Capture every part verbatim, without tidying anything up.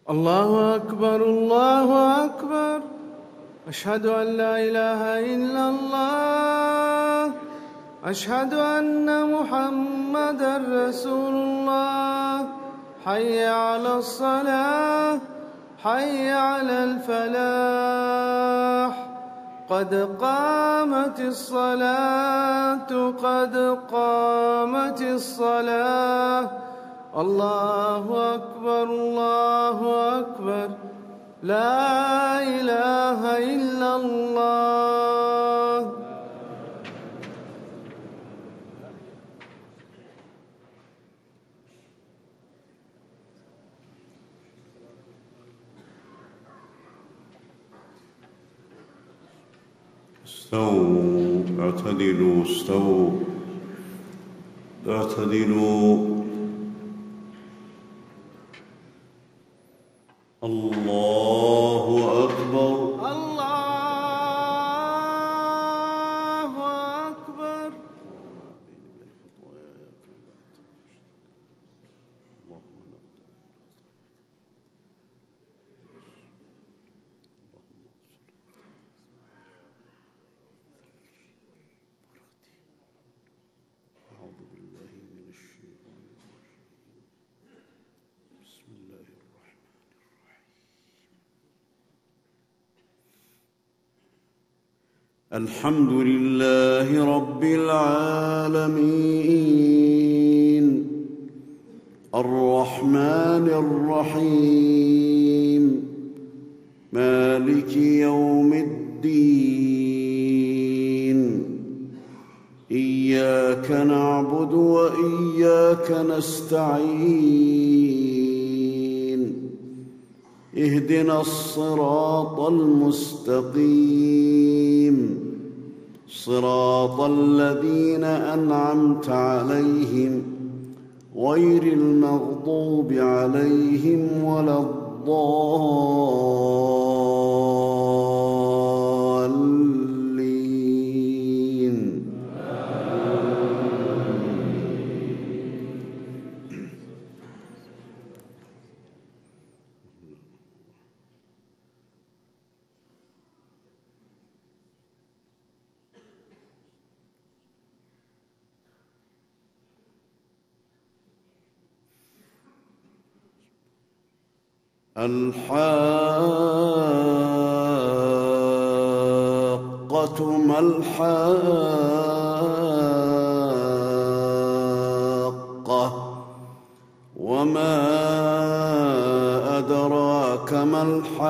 الله أكبر الله أكبر. أشهد أن لا إله إلا الله. أشهد أن محمدًا رسول الله. حي على الصلاة حي على الفلاح. قد قامت الصلاة قد قامت الصلاة. الله أكبر الله أكبر. لا إله إلا الله. استووا اعتدلوا استووا اعتدلوا. الله أكبر الله أكبر. أعوذ بالله من الشيطان الرجيم. بسم الله الرحمن الرحيم. الحمد لله رب العالمين الرحمن الرحيم مالك يوم الدين. إياك نعبد وإياك نستعين. اهدنا الصراط المستقيم صراط الذين أنعمت عليهم غير المغضوب عليهم ولا الضالين. الحاقة ما الحاقة وما أدراك ما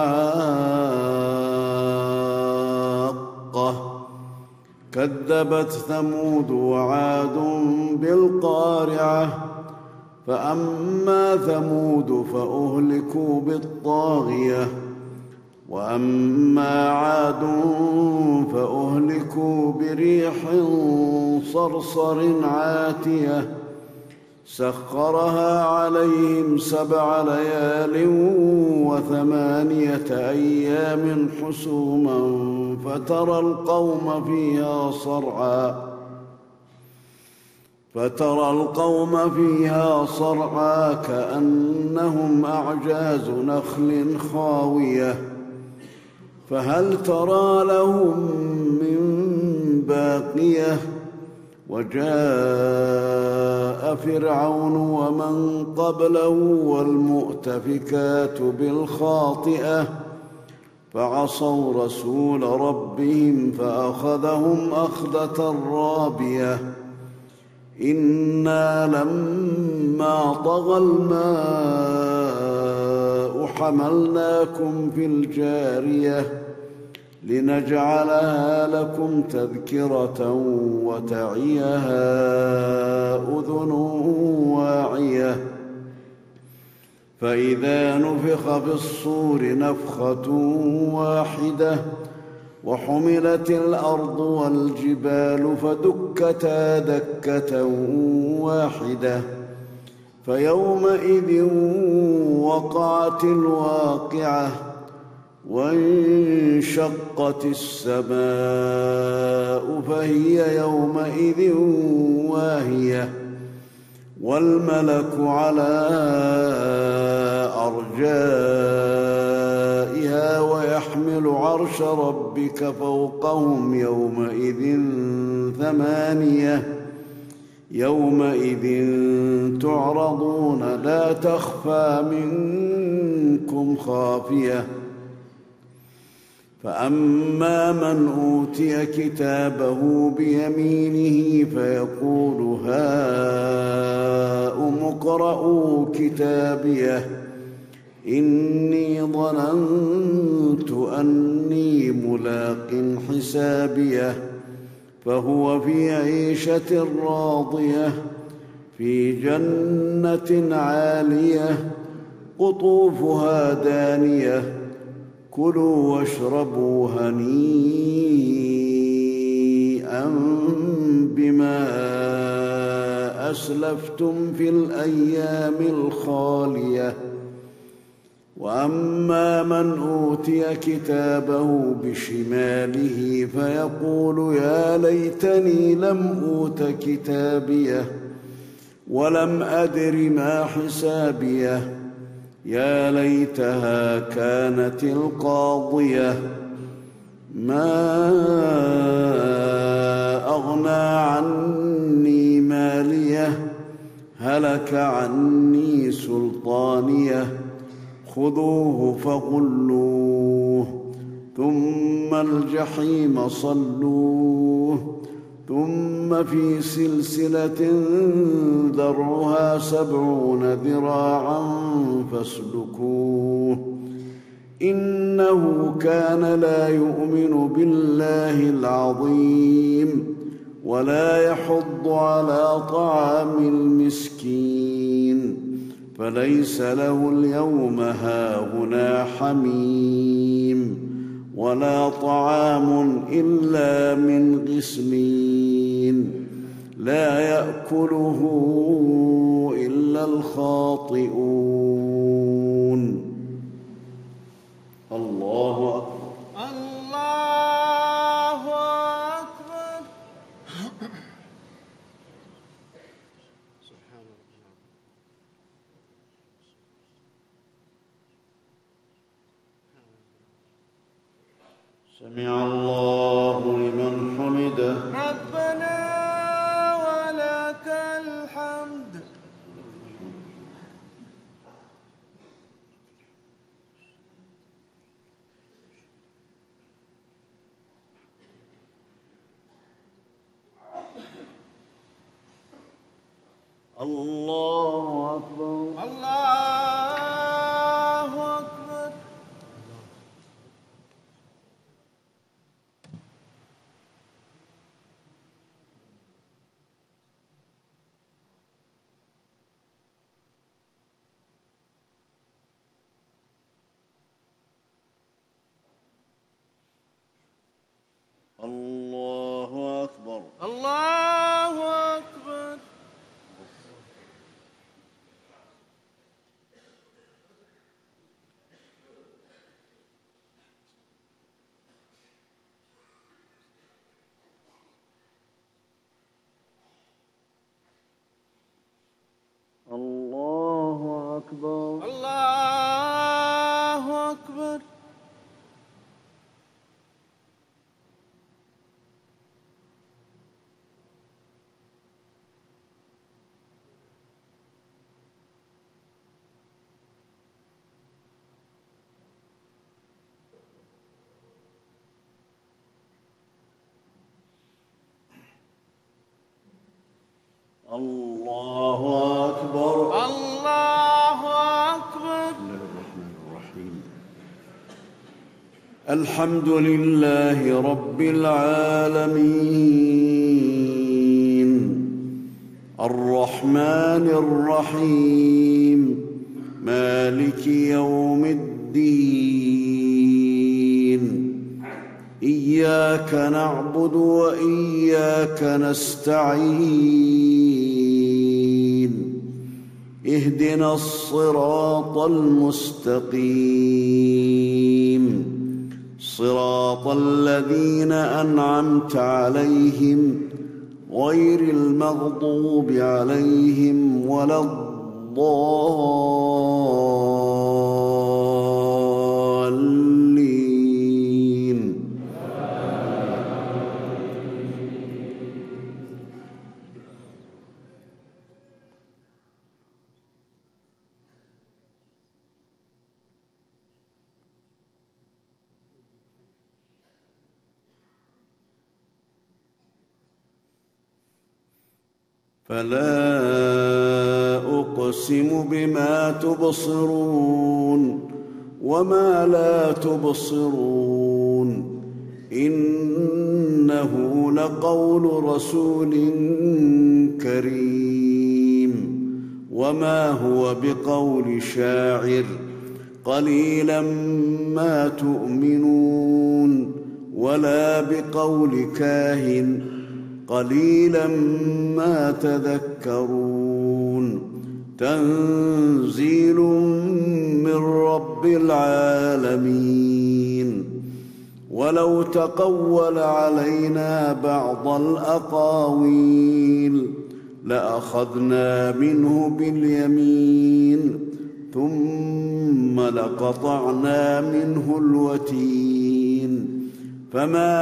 الحاقة. كذبت ثمود وعاد بالقارعة. فأما ثمود فأهلكوا بالطاغية وأما عاد فأهلكوا بريح صرصر عاتية سخرها عليهم سبع ليال وثمانية أيام حسوما فترى القوم فيها صرعا فترى القوم فيها صرعا كأنهم أعجاز نخل خاوية فهل ترى لهم من باقية. وجاء فرعون ومن قبله والمؤتفكات بالخاطئة فعصوا رسول ربهم فأخذهم أخذة رابية. إنا لما طغى الماء حملناكم في الجارية لنجعلها لكم تذكرة وتعيها أذن واعية. فإذا نفخ في الصور نفخة واحدة وحملت الأرض والجبال فدكتا دكة واحدة فيومئذ وقعت الواقعة وانشقت السماء فهي يومئذ واهية والملك على أرجائها ويحمل عرش ربك فوقهم يومئذ ثمانية يومئذ تعرضون لا تخفى منكم خافية فأما من أوتي كتابه بيمينه فيقول هاؤم اقرءوا كتابيه إني ظننت أني ملاق حسابيه فهو في عيشة راضية في جنة عالية قطوفها دانية كلوا واشربوا هنيئا بما أسلفتم في الأيام الخالية وأما من أوتي كتابه بشماله فيقول يا ليتني لم أوت كتابيه ولم أدر ما حسابيه يا ليتها كانت القاضية ما أغنى عني ماليه هلك عني سلطانيه خذوه فغلوه ثم الجحيم صلوه ثم في سلسلة ذرعها سبعون ذراعا فاسلكوه إنه كان لا يؤمن بالله العظيم ولا يحض على طعام المسكين فليس له اليوم هاهنا حميم ولا طعام إلا من غسلين لا يأكله إلا الخاطئون. الله أكبر. الله أكبر. سمع الله لمن حمده. ربنا ولك الحمد. الله أكبر. الله أكبر. الله أكبر. الله أكبر. الله أكبر. الله أكبر. الله أكبر. الله أكبر. بسم الله الرحمن الرحيم. الحمد لله رب العالمين الرحمن الرحيم مالك يوم الدين إياك نعبد وإياك نستعين اهدنا الصراط المستقيم صراط الذين أنعمت عليهم غير المغضوب عليهم ولا الضالين. فلا أقسم بما تبصرون وما لا تبصرون إنه لقول رسول كريم وما هو بقول شاعر قليلا ما تؤمنون ولا بقول كاهن قليلا ما تذكرون تنزيل من رب العالمين. ولو تقول علينا بعض الأقاويل لأخذنا منه باليمين ثم لقطعنا منه الوتين فما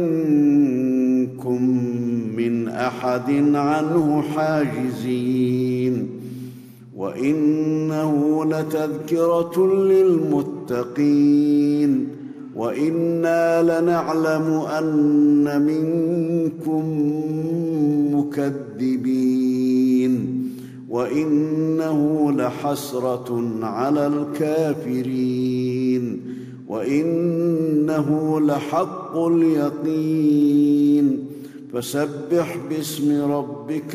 منكم من أحد عنه حاجزين. وإنه لتذكرة للمتقين وإنا لنعلم أن منكم مكذبين وإنه لحسرة على الكافرين وإنه لحق اليقين. فسبح باسم ربك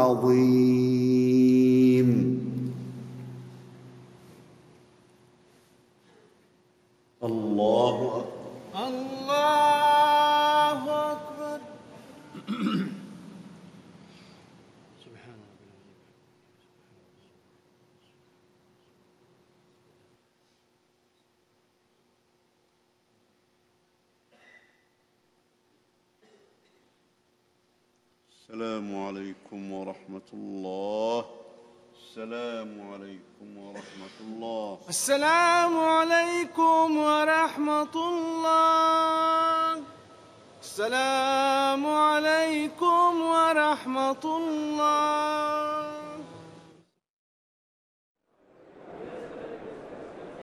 العظيم. الله أكبر. الله أكبر. سبحان ربي. السلام عليكم ورحمة الله. السلام عليكم ورحمة الله. السلام عليكم ورحمة الله. السلام عليكم ورحمة الله.